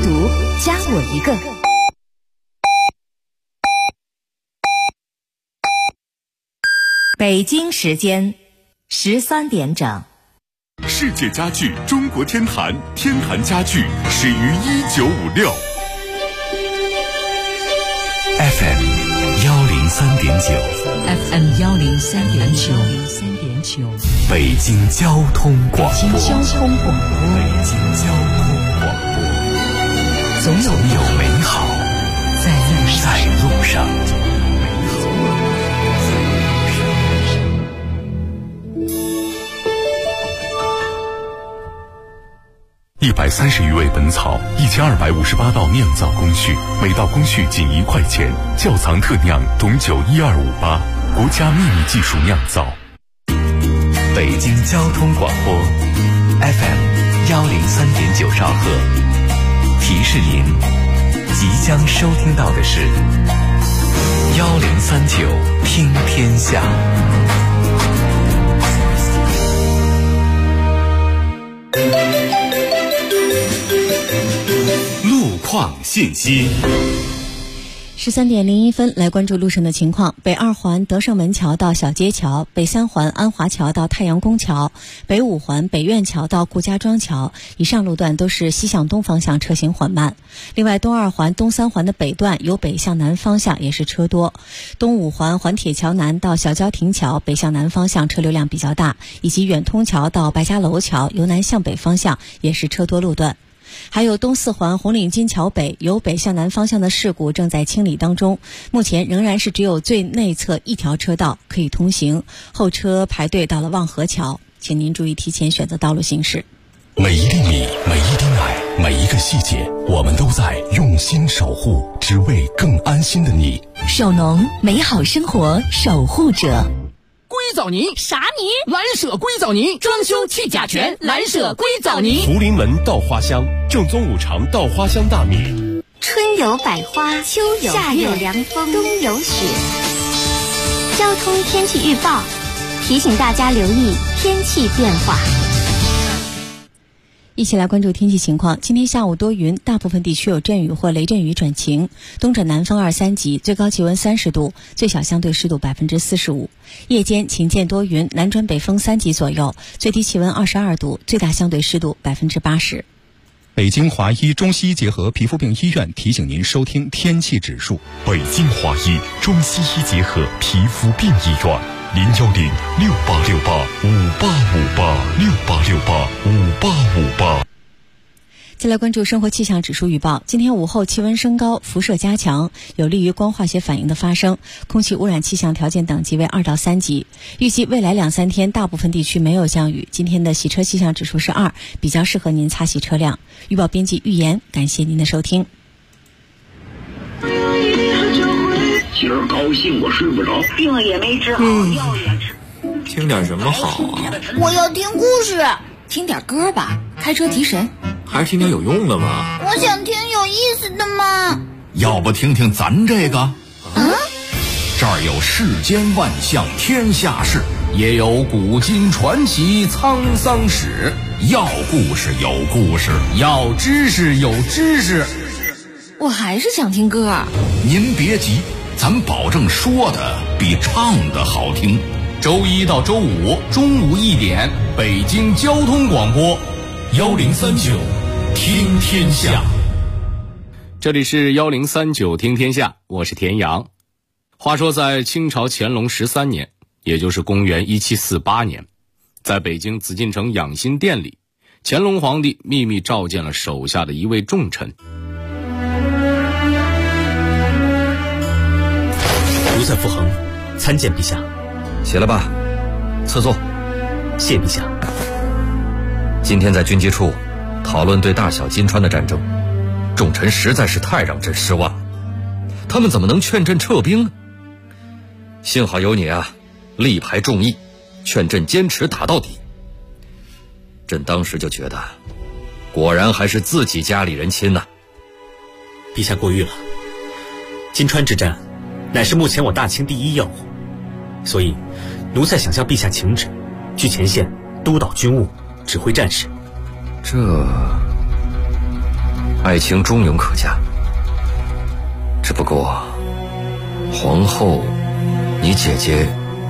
读，加我一个。北京时间13点整。 世界家具中国天坛，天坛家具始于1956。FM 103.9，FM 103.9， 北京交通广播， 北京交通广播， 总有美好在路上。130余味本草，1258道酿造工序，每道工序仅1块钱。窖藏特酿董酒1258，国家秘密技术酿造。北京交通广播 FM 103.9兆赫，提示您即将收听到的是1039听天下。路况信息。 13点01分，来关注路上的情况。北2环德胜门桥到小街桥，北3环安华桥到太阳宫桥，北5环北苑桥到顾家庄桥，以上路段都是西向东方向车行缓慢。另外，东2环东3环的北段由北向南方向也是车多，东5环环铁桥南到小郊亭桥北向南方向车流量比较大，以及远通桥到白家楼桥由南向北方向也是车多路段。还有东4环红领巾桥北由北向南方向的事故正在清理当中，目前仍然是只有最内侧一条车道可以通行，后车排队到了望河桥，请您注意提前选择道路行驶。 每一粒米，每一滴奶，每一个细节，我们都在用心守护，只为更安心的你。 首农，美好生活守护者。 硅藻泥啥泥？ 蓝舍硅藻泥，装修去甲醛，蓝舍硅藻泥。 福临门稻花香，正宗5常稻花香大米。 春有百花，秋有夏有凉风，冬有雪。交通天气预报提醒大家留意天气变化。 一起来关注天气情况。今天下午多云，大部分地区有阵雨或雷阵雨转晴，东转南风2、3级，最高气温30度，最小相对湿度45%。夜间晴间多云，南转北风3级左右，最低气温22度，最大相对湿度80%。 北京华医中西医结合皮肤病医院提醒您收听天气指数。 北京华医中西医结合皮肤病医院，0106868585858，68685858。 再来关注生活气象指数预报。今天午后气温升高，辐射加强，有利于光化学反应的发生，空气污染气象条件等级为2到3级。预计未来2、3天大部分地区没有降雨。今天的洗车气象指数是2，比较适合您擦洗车辆。预报编辑预言，感谢您的收听。 今儿高兴我睡不着， 病也没治好，药也吃。 听点什么好啊？ 我要听故事。 听点歌吧，开车提神。 还是听点有用的吧。 我想听有意思的嘛。 要不听听咱这个？这儿有世间万象天下事，也有古今传奇沧桑史。要故事有故事，要知识有知识。 我还是想听歌。 您别急，咱保证说的比唱的好听。周1到周5中午1点，北京交通广播1039听天下。 这里是1039听天下，我是田阳。话说在清朝乾隆13年，也就是公元1748年，在北京紫禁城养心殿里，乾隆皇帝秘密召见了手下的一位重臣。 奴才傅恒参见陛下。 起来吧，赐座。 谢陛下。 今天在军机处讨论对大小金川的战争，众臣实在是太让朕失望了。他们怎么能劝朕撤兵呢？幸好有你啊，力排众议，劝朕坚持打到底。朕当时就觉得，果然还是自己家里人亲呐。 陛下过誉了，金川之战乃是目前我大清第一要务，所以奴才想向陛下请旨，去前线督导军务，指挥战事。 爱情忠勇可嘉。只不过，皇后，你姐姐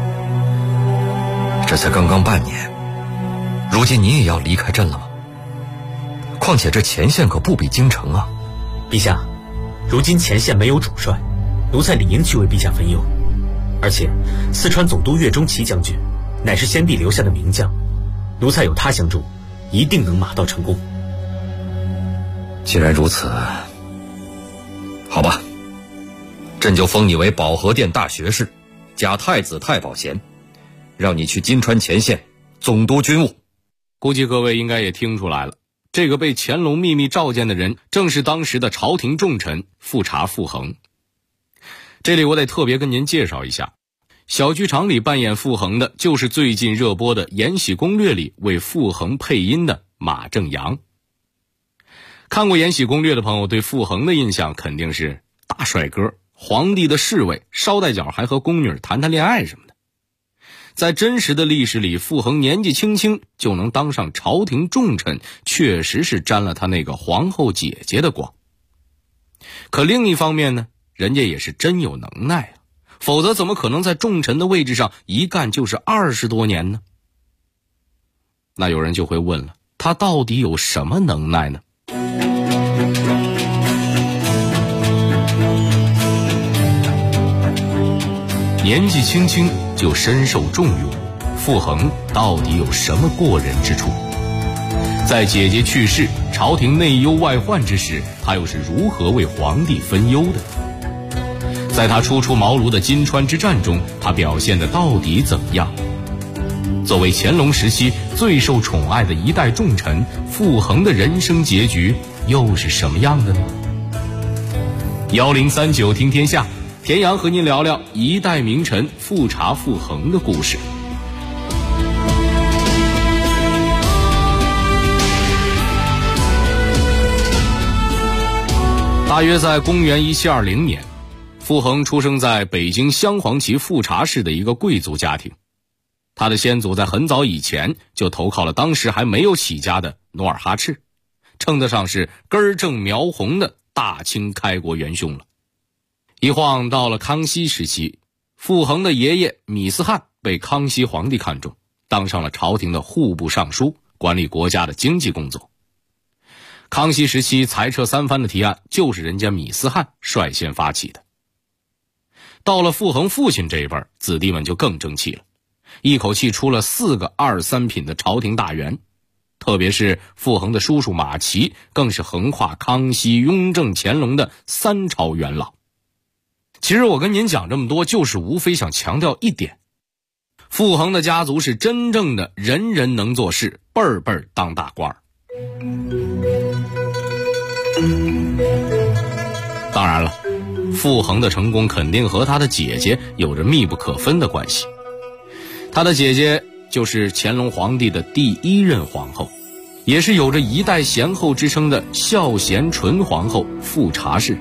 这才刚刚半年，如今你也要离开朕了吗？况且这前线可不比京城啊。 陛下，如今前线没有主帅，奴才理应去为陛下分忧。而且四川总督岳钟琪将军乃是先帝留下的名将，奴才有他相助，一定能马到成功。 既然如此，好吧，朕就封你为保和殿大学士，加太子太保衔，让你去金川前线总督军务。 估计各位应该也听出来了，这个被乾隆秘密召见的人正是当时的朝廷重臣富察傅恒。这里我得特别跟您介绍一下，小剧场里扮演傅恒的就是最近热播的《延禧攻略》里为傅恒配音的马正阳。看过《延禧攻略》的朋友对傅恒的印象肯定是大帅哥，皇帝的侍卫，捎带脚还和宫女谈谈恋爱什么的。在真实的历史里，傅恒年纪轻轻就能当上朝廷重臣，确实是沾了他那个皇后姐姐的光。可另一方面呢，人家也是真有能耐啊，否则怎么可能在重臣的位置上一干就是20多年呢？那有人就会问了，他到底有什么能耐呢？年纪轻轻就深受重用，傅恒到底有什么过人之处？在姐姐去世、朝廷内忧外患之时，他又是如何为皇帝分忧的？在他初出茅庐的金川之战中，他表现的到底怎么样？作为乾隆时期最受宠爱的一代重臣，傅恒的人生结局又是什么样的呢？1039听天下，田阳和您聊聊一代名臣富察傅恒的故事。大约在公元1720年，傅恒出生在北京镶黄旗富察市的一个贵族家庭。他的先祖在很早以前就投靠了当时还没有起家的努尔哈赤，称得上是根正苗红的大清开国元凶了。一晃到了康熙时期，傅恒的爷爷米斯汉被康熙皇帝看中，当上了朝廷的户部尚书，管理国家的经济工作。康熙时期裁撤三藩的提案就是人家米斯汉率先发起的。到了傅恒父亲这一辈，子弟们就更争气了，一口气出了4个2、3品的朝廷大员，特别是傅恒的叔叔马齐，更是横跨康熙、雍正、乾隆的3朝元老。其实我跟您讲这么多，就是无非想强调一点，傅恒的家族是真正的人人能做事，辈儿辈儿当大官。当然了，傅恒的成功肯定和他的姐姐有着密不可分的关系。他的姐姐就是乾隆皇帝的第1任皇后，也是有着一代贤后之称的孝贤纯皇后富察氏。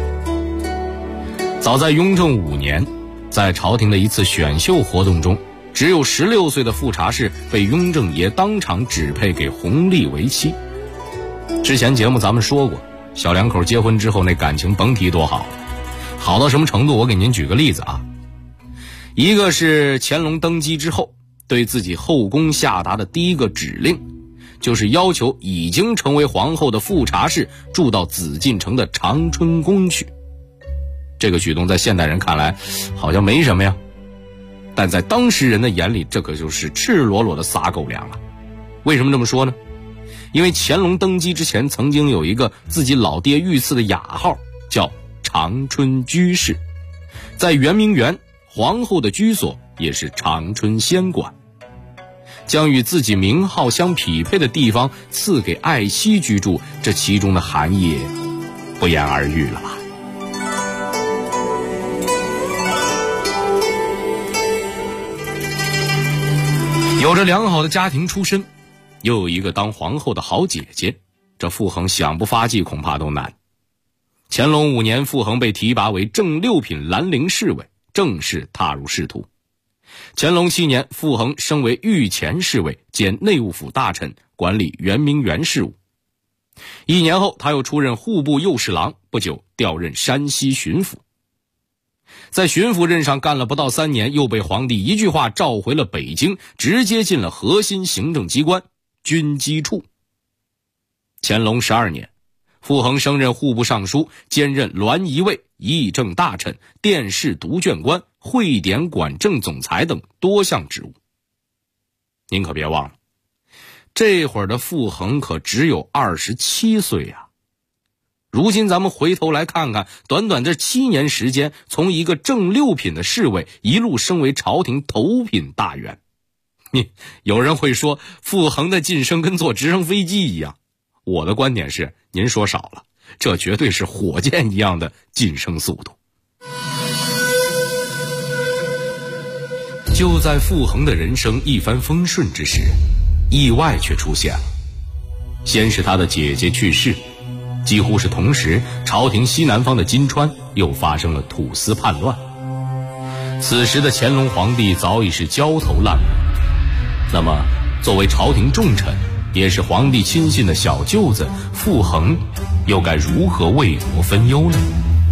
早在雍正5年，在朝廷的一次选秀活动中，只有16岁的富察氏被雍正爷当场指配给弘历为妻。之前节目咱们说过，小两口结婚之后那感情甭提多好，好到什么程度，我给您举个例子啊。一个是乾隆登基之后对自己后宫下达的第一个指令，就是要求已经成为皇后的富察氏住到紫禁城的长春宫去。这个举动在现代人看来好像没什么呀，但在当时人的眼里，这可就是赤裸裸的撒狗粮了。为什么这么说呢？因为乾隆登基之前曾经有一个自己老爹御赐的雅号，叫长春居士，在圆明园皇后的居所也是长春仙馆，将与自己名号相匹配的地方赐给爱妻居住，这其中的含义不言而喻了吧。有着良好的家庭出身，又有一个当皇后的好姐姐，这傅恒想不发迹恐怕都难。乾隆5年，傅恒被提拔为正6品兰陵侍卫，正式踏入仕途。乾隆7年，傅恒升为御前侍卫兼内务府大臣，管理圆明园事务。 1年后，他又出任户部右侍郎，不久调任山西巡抚。在巡抚任上干了不到3年，又被皇帝一句话召回了北京，直接进了核心行政机关军机处。乾隆12年，傅恒升任户部尚书，兼任栾仪尉、议政大臣、殿试读卷官、会典管政总裁等多项职务。您可别忘了，这会儿的傅恒可只有27岁啊！如今咱们回头来看看，短短这7年时间，从一个正6品的侍卫一路升为朝廷头品大员。有人会说，傅恒的晋升跟坐直升飞机一样。我的观点是，您说少了，这绝对是火箭一样的晋升速度。就在傅恒的人生一帆风顺之时，意外却出现了。先是他的姐姐去世，几乎是同时，朝廷西南方的金川又发生了土司叛乱。此时的乾隆皇帝早已是焦头烂额，那么作为朝廷重臣，也是皇帝亲信的小舅子傅恒，又该如何为国分忧呢？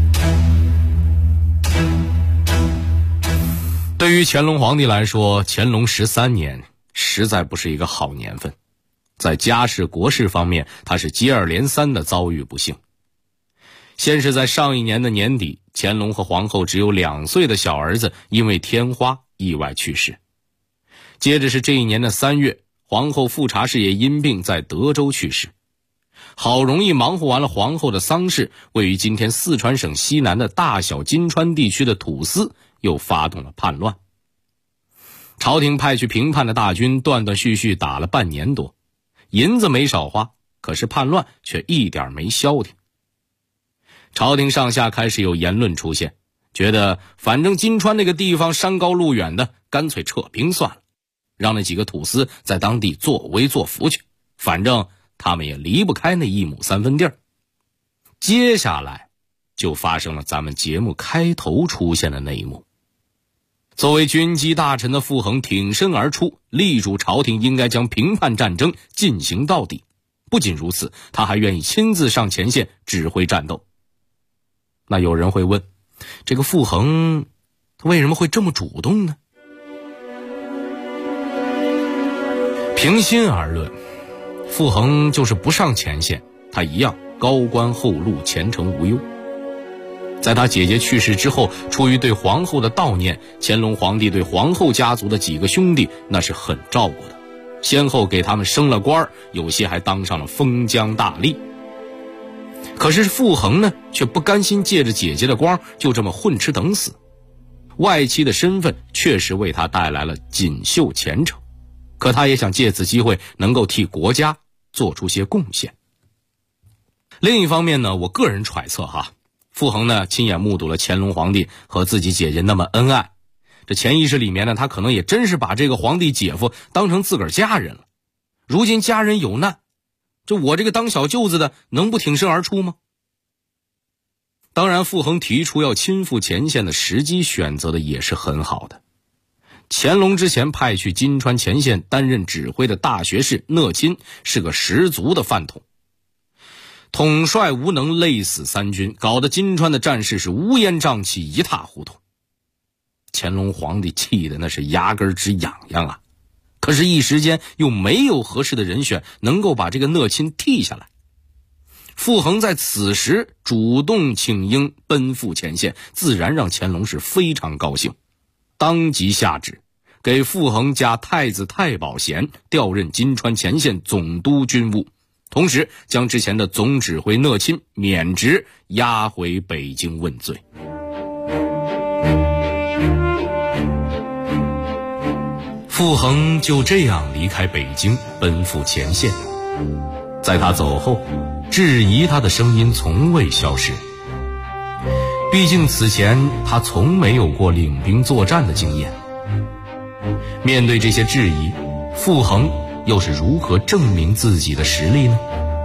对于乾隆皇帝来说，乾隆13年实在不是一个好年份。在家事国事方面，他是接二连三的遭遇不幸。先是在上一年的年底，乾隆和皇后只有2岁的小儿子因为天花意外去世。接着是这一年的3月，皇后富察氏也因病在德州去世。好容易忙活完了皇后的丧事，位于今天四川省西南的大小金川地区的土司又发动了叛乱。朝廷派去平叛的大军断断续续打了半年多，银子没少花，可是叛乱却一点没消停。朝廷上下开始有言论出现，觉得反正金川那个地方山高路远的，干脆撤兵算了，让那几个土司在当地作威作福去，反正他们也离不开那1亩3分地儿。接下来就发生了咱们节目开头出现的那一幕。作为军机大臣的傅恒挺身而出，力主朝廷应该将平叛战争进行到底。不仅如此，他还愿意亲自上前线指挥战斗。那有人会问，这个傅恒他为什么会这么主动呢？平心而论，傅恒就是不上前线，他一样高官厚禄，前程无忧。在他姐姐去世之后，出于对皇后的悼念，乾隆皇帝对皇后家族的几个兄弟那是很照顾的，先后给他们升了官，有些还当上了封疆大吏。可是傅恒呢，却不甘心借着姐姐的光就这么混吃等死。外戚的身份确实为他带来了锦绣前程，可他也想借此机会能够替国家做出些贡献。另一方面呢，我个人揣测傅恒呢亲眼目睹了乾隆皇帝和自己姐姐那么恩爱，这潜意识里面呢，他可能也真是把这个皇帝姐夫当成自个儿家人了。如今家人有难，这我这个当小舅子的能不挺身而出吗？当然，傅恒提出要亲赴前线的时机选择的也是很好的。乾隆之前派去金川前线担任指挥的大学士讷亲是个十足的饭桶，统帅无能，累死3军，搞得金川的战事是乌烟瘴气，一塌糊涂。乾隆皇帝气得那是牙根直痒痒啊！可是，一时间又没有合适的人选能够把这个讷亲替下来。傅恒在此时主动请缨奔赴前线，自然让乾隆是非常高兴，当即下旨给傅恒加太子太保衔，调任金川前线总督军务，同时将之前的总指挥讷亲免职，押回北京问罪。傅恒就这样离开北京，奔赴前线。在他走后，质疑他的声音从未消失。毕竟此前他从没有过领兵作战的经验。面对这些质疑，傅恒又是如何证明自己的实力呢？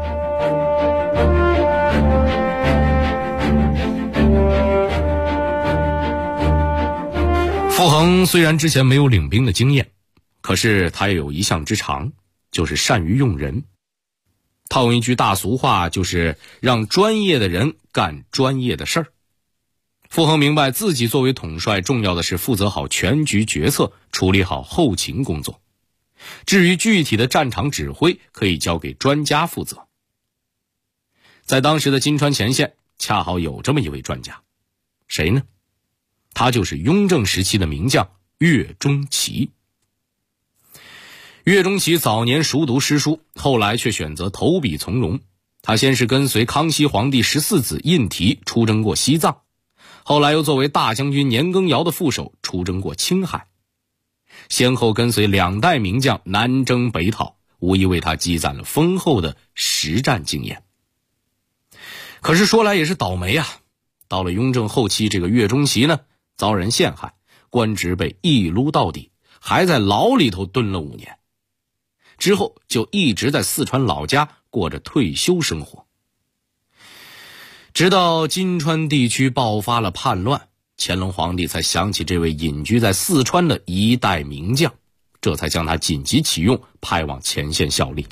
傅恒虽然之前没有领兵的经验，可是他也有一项之长，就是善于用人。 套用一句大俗话，就是让专业的人干专业的事儿。傅恒明白自己作为统帅，重要的是负责好全局决策，处理好后勤工作。至于具体的战场指挥，可以交给专家负责。在当时的金川前线，恰好有这么一位专家，谁呢？他就是雍正时期的名将岳钟琪。岳钟琪早年熟读诗书，后来却选择投笔从戎。他先是跟随康熙皇帝14子胤禔出征过西藏，后来又作为大将军年羹尧的副手出征过青海，先后跟随2代名将南征北讨，无疑为他积攒了丰厚的实战经验。可是说来也是倒霉啊，到了雍正后期，这个岳钟琪呢遭人陷害，官职被一撸到底，还在牢里头蹲了5年。之后就一直在四川老家过着退休生活。直到金川地区爆发了叛乱，乾隆皇帝才想起这位隐居在四川的一代名将，这才将他紧急启用，派往前线效力。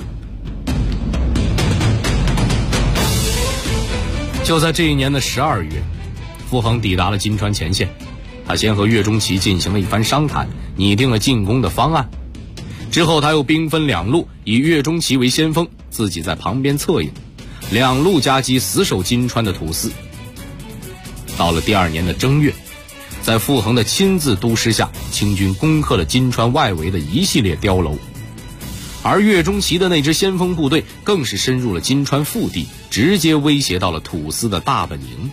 就在这一年的12月，傅恒抵达了金川前线，他先和岳钟琪进行了一番商谈，拟定了进攻的方案。之后他又兵分2路，以岳钟琪为先锋，自己在旁边策应，2路夹击，死守金川的土司。到了第2年的正月，在傅恒的亲自督师下，清军攻克了金川外围的一系列碉楼，而岳钟琪的那支先锋部队更是深入了金川腹地，直接威胁到了土司的大本营。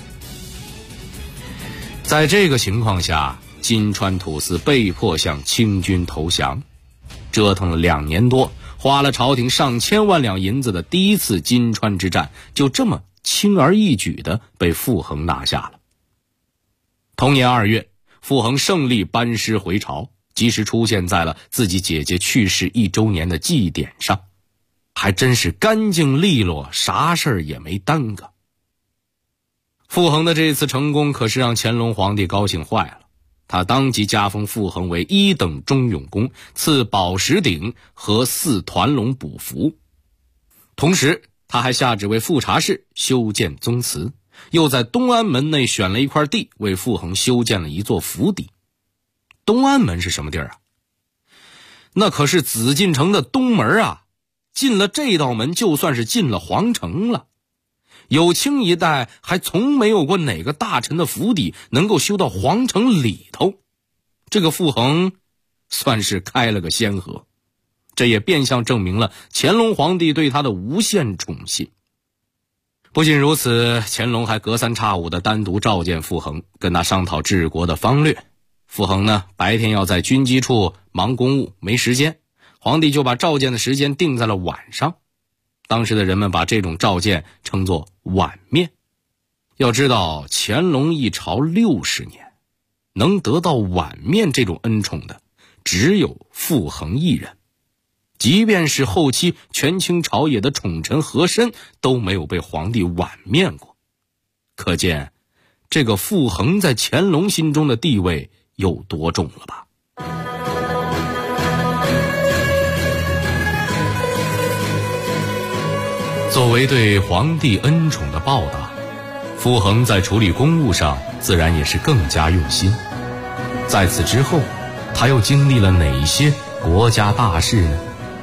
在这个情况下，金川土司被迫向清军投降。折腾了2年多，花了朝廷上千万两银子的第一次金川之战，就这么轻而易举地被傅恒拿下了。同年2月，傅恒胜利班师回朝，及时出现在了自己姐姐去世1周年的祭典上，还真是干净利落，啥事儿也没耽搁。傅恒的这次成功可是让乾隆皇帝高兴坏了，他当即加封傅恒为1等忠勇公，赐宝石鼎和4团龙补符。同时他还下旨为富察氏修建宗祠，又在东安门内选了一块地，为傅恒修建了一座府邸。东安门是什么地儿啊？那可是紫禁城的东门啊，进了这道门就算是进了皇城了。有清一代还从没有过哪个大臣的府邸能够修到皇城里头，这个傅恒算是开了个先河。这也变相证明了乾隆皇帝对他的无限宠信。不仅如此，乾隆还隔三差五地单独召见傅恒，跟他商讨治国的方略。傅恒呢，白天要在军机处忙公务，没时间，皇帝就把召见的时间定在了晚上。当时的人们把这种召见称作晚面。要知道，乾隆一朝60年，能得到晚面这种恩宠的只有傅恒一人，即便是后期权倾朝野的宠臣和珅都没有被皇帝晚面过。可见这个傅恒在乾隆心中的地位有多重了吧。作为对皇帝恩宠的报答，傅恒在处理公务上自然也是更加用心。在此之后，他又经历了哪些国家大事呢？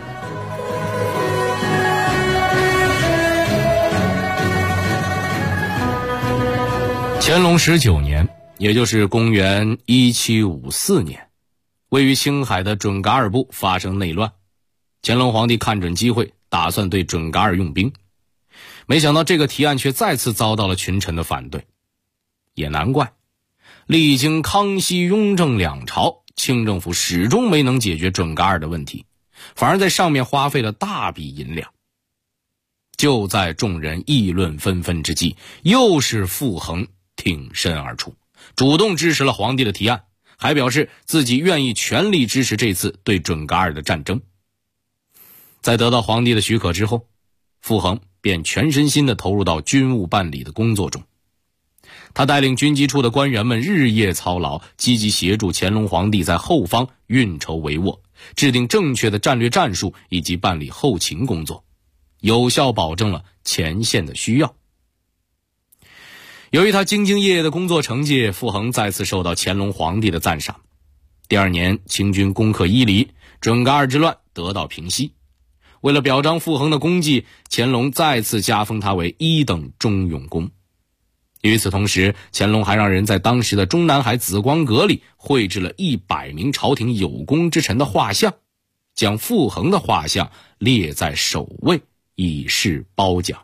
乾隆19年，也就是公元1754年，位于青海的准噶尔部发生内乱，乾隆皇帝看准机会，打算对准噶尔用兵。没想到这个提案却再次遭到了群臣的反对。也难怪，历经康熙、雍正2朝，清政府始终没能解决准噶尔的问题，反而在上面花费了大笔银两。就在众人议论纷纷之际，又是傅恒挺身而出，主动支持了皇帝的提案，还表示自己愿意全力支持这次对准噶尔的战争。在得到皇帝的许可之后，傅恒便全身心地投入到军务办理的工作中。他带领军机处的官员们日夜操劳，积极协助乾隆皇帝在后方运筹帷幄，制定正确的战略战术以及办理后勤工作。 有效保证了前线的需要。由于他兢兢业业的工作成绩，傅恒再次受到乾隆皇帝的赞赏。第2年，清军攻克伊犁，准噶尔之乱得到平息。为了表彰傅恒的功绩，乾隆再次加封他为1等忠勇公。与此同时，乾隆还让人在当时的中南海紫光阁里绘制了100名朝廷有功之臣的画像，将傅恒的画像列在首位，以示褒奖。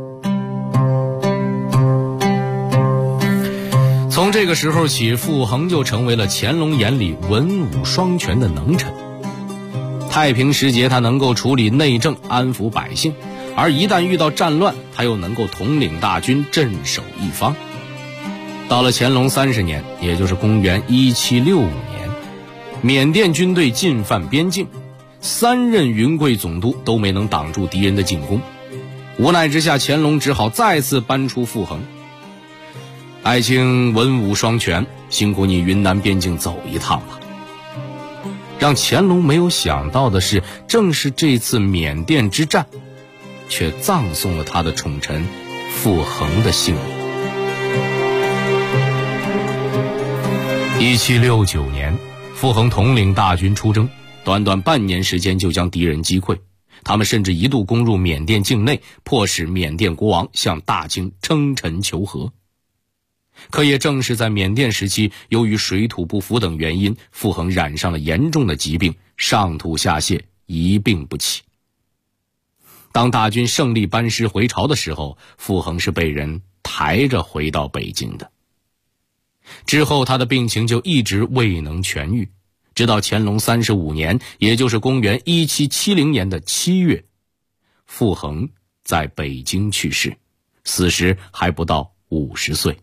从这个时候起，傅恒就成为了乾隆眼里文武双全的能臣。太平时节，他能够处理内政，安抚百姓，而一旦遇到战乱，他又能够统领大军，镇守一方。到了乾隆30年，也就是公元1765年，缅甸军队进犯边境，3任云贵总督都没能挡住敌人的进攻。无奈之下，乾隆只好再次搬出傅恒。爱卿文武双全，辛苦你云南边境走一趟吧。让乾隆没有想到的是，正是这次缅甸之战，却葬送了他的宠臣傅恒的性命。1769年，傅恒统领大军出征，短短半年时间就将敌人击溃。他们甚至一度攻入缅甸境内，迫使缅甸国王向大清称臣求和。可也正是在缅甸时期，由于水土不服等原因，傅恒染上了严重的疾病，上吐下泻，一病不起。当大军胜利班师回朝的时候，傅恒是被人抬着回到北京的。之后他的病情就一直未能痊愈，直到乾隆35年，也就是公元1770年的7月，傅恒在北京去世，死时还不到50岁。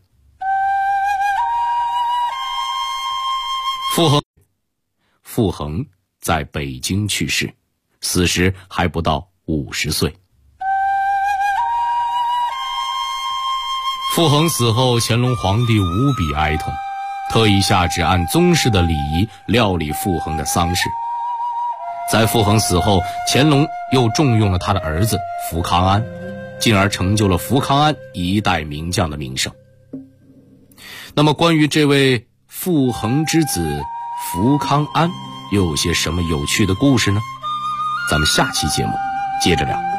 傅恒在北京去世，死时还不到50岁。傅恒死后，乾隆皇帝无比哀痛，特意下旨按宗室的礼仪料理傅恒的丧事。在傅恒死后，乾隆又重用了他的儿子福康安，进而成就了福康安一代名将的名声。那么关于这位傅恒之子福康安又有些什么有趣的故事呢？咱们下期节目接着聊。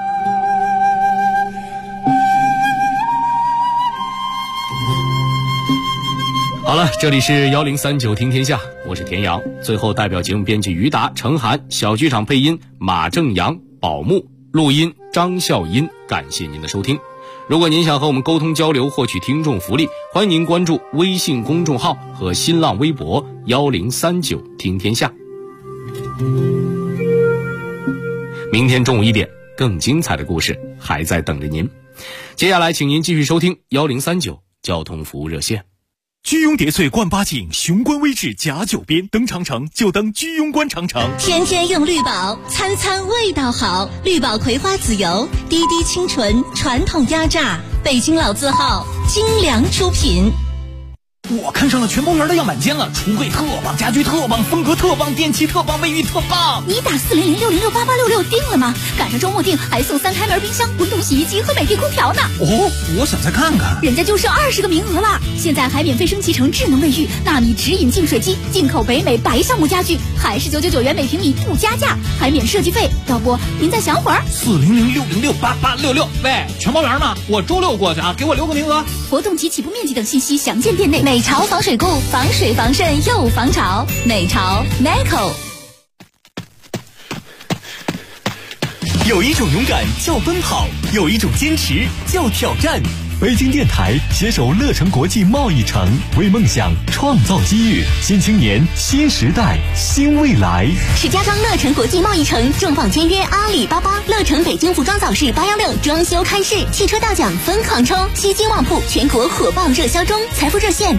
好了，这里是1039听天下，我是田阳。最后代表节目编辑于达、程涵，小剧场配音马正阳、宝木，录音张笑音。感谢您的收听。如果您想和我们沟通交流，获取听众福利，欢迎您关注微信公众号和新浪微博1039听天下。明天中午1点，更精彩的故事还在等着您。接下来请您继续收听1039交通服务热线。 居庸叠翠冠8景，雄关微志甲9边，登长城就登居庸关长城。 天天用绿宝，餐餐味道好。绿宝葵花籽油，滴滴清纯，传统压榨，北京老字号，精良出品。 我看上了全包园的样板间了，橱柜特棒，家具特棒，风格特棒，电器特棒，卫浴特棒。 你打40060688866定了吗？赶上周末订还送3开门冰箱、滚筒洗衣机和美的空调呢。 哦，我想再看看。 人家就剩20个名额了，现在还免费升级成智能卫浴、纳米直饮净水机、进口北美白橡木家具，还是999元每平米不加价，还免设计费。要不您再想会儿 ？40060688866。喂，全包园呢？我周6过去啊，给我留个名额。 活动及起步面积等信息详见店内。 美潮防水固，防水防渗又防潮。美潮 Neco。 有一种勇敢叫奔跑，有一种坚持叫挑战。北京电台携手乐城国际贸易城，为梦想创造机遇。新青年，新时代，新未来。 石家庄乐城国际贸易城重磅签约阿里巴巴。乐城北京服装早市816装修开市，汽车大奖疯狂抽，西京旺铺全国火爆热销中。财富热线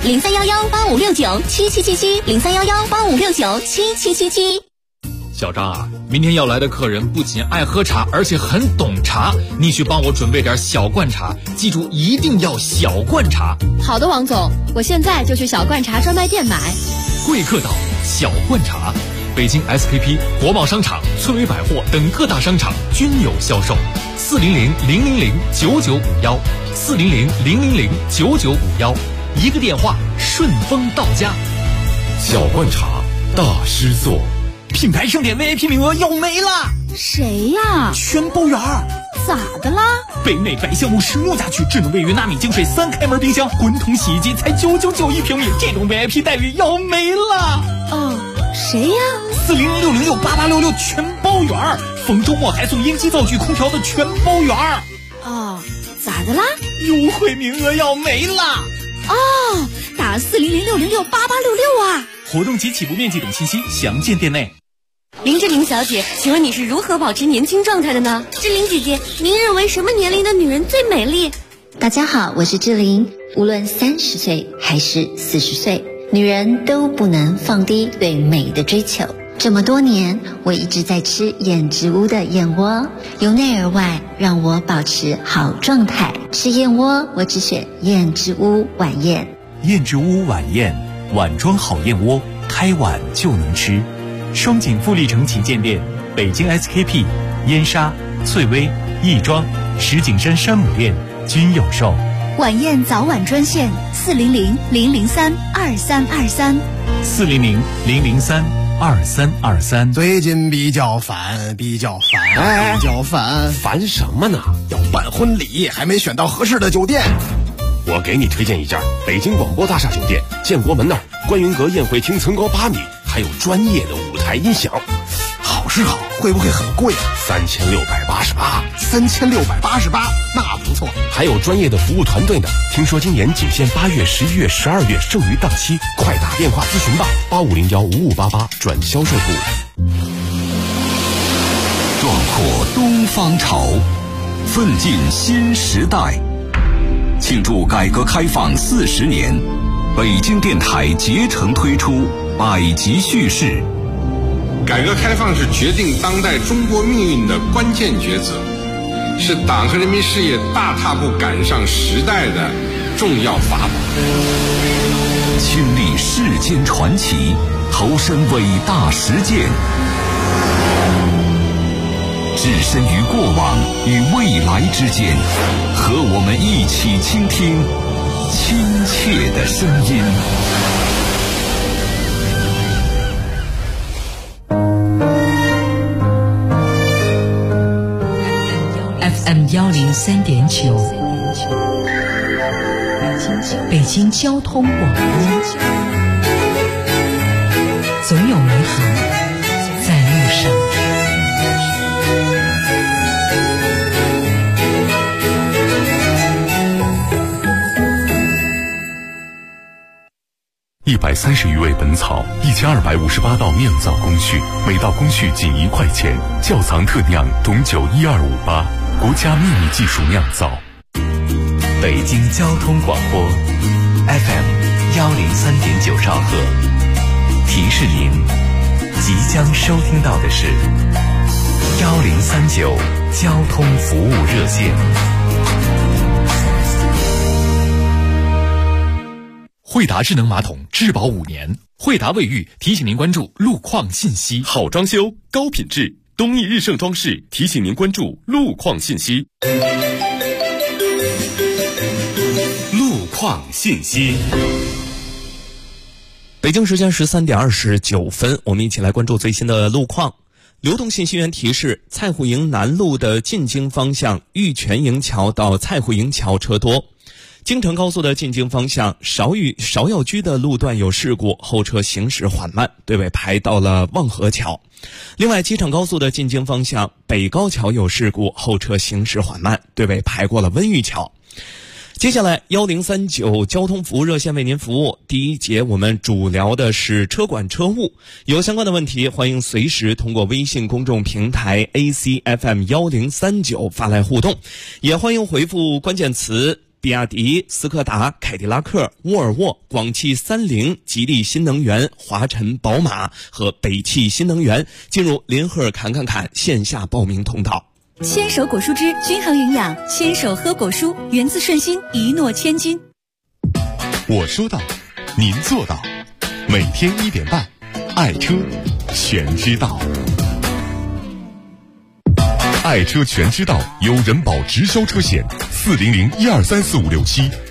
031185697777，031185697777。 小张啊，明天要来的客人不仅爱喝茶，而且很懂茶，你去帮我准备点小罐茶，记住一定要小罐茶。 好的，王总，我现在就去小罐茶专卖店买。 贵客岛小罐茶， 北京 SKP、国贸商场、翠微百货等各大商场均有销售。400-000-9951，400-000-9951，一个电话，顺丰到家。 小罐茶，大师做。 品牌盛典 VIP 名额要没了。 谁呀？ 全包圆。 咋的啦？ 北美白橡木实木家具，智能卫浴纳米净水3开门冰箱，滚筒洗衣机才999一平米，这种 VIP 待遇要没了。 谁呀 ？400-606-8866全包圆，逢周末还送烟机、灶具、空调的全包圆。 咋的啦？ 优惠名额要没了。 打400-606-8866啊！ 活动及起步面积等信息详见店内。 林志玲小姐，请问你是如何保持年轻状态的呢？志玲姐姐，您认为什么年龄的女人最美丽？ 大家好，我是志玲。无论30岁还是40岁，女人都不能放低对美的追求。这么多年，我一直在吃燕之屋的燕窝，由内而外让我保持好状态。吃燕窝，我只选燕之屋晚宴。 燕之屋晚宴，碗装好燕窝，开碗就能吃。双井富力城旗舰店、北京 SKP、燕莎、翠微、亦庄、石景山山姆店均有售。 晚宴早晚专线400-003-2323。 400-003-2323。 最近比较烦。 烦什么呢？ 要办婚礼，还没选到合适的酒店。 我给你推荐一家北京广播大厦酒店，建国门那儿，观云阁宴会厅层高8米，还有专业的舞台音响。 好是好，会不会很贵 ？3688。 3688，那不错。 还有专业的服务团队呢。听说今年仅限8月、11月、12月，剩余档期，快打电话咨询吧，8501-5588转销售部。 壮阔东方潮，奋进新时代。庆祝改革开放40年，北京电台竭诚推出百集叙事。 改革开放是决定当代中国命运的关键抉择，是党和人民事业大踏步赶上时代的重要法宝。 亲历世间传奇，投身伟大实践，置身于过往与未来之间，和我们一起倾听亲切的声音。 FM 103.9，北京交通广播，总有美好在路上。 130余味本草，1258道酿造工序，每道工序仅1块钱。窖藏特酿董酒12588，国家秘密技术酿造。 北京交通广播 FM 103.9兆赫，提示您即将收听到的是1039交通服务热线。 惠达智能马桶质保5年，惠达卫浴提醒您关注路况信息。 好装修，高品质，东义日盛装饰提醒您关注路况信息。路况信息。 北京时间13点29分，我们一起来关注最新的路况。流动信息源提示，蔡户营南路的进京方向玉泉营桥到蔡户营桥车多。京承高速的进京方向芍药居的路段有事故，后车行驶缓慢，队尾排到了望河桥。另外，机场高速的进京方向北高桥有事故，后车行驶缓慢，队尾排过了温榆桥。接下来1039交通服务热线为您服务。第一节我们主聊的是车管车务，有相关的问题欢迎随时通过微信公众平台 ACFM1039 发来互动，也欢迎回复关键词比亚迪、斯柯达、凯迪拉克、沃尔沃、广汽30、吉利新能源、华晨宝马和北汽新能源进入林赫侃线下报名通道。 牵手果蔬汁均衡营养，牵手喝果蔬，源自顺心，一诺千金。 我说到，您做到。每天1点半，爱车全知道。爱车全知道由人保直销车险40012345567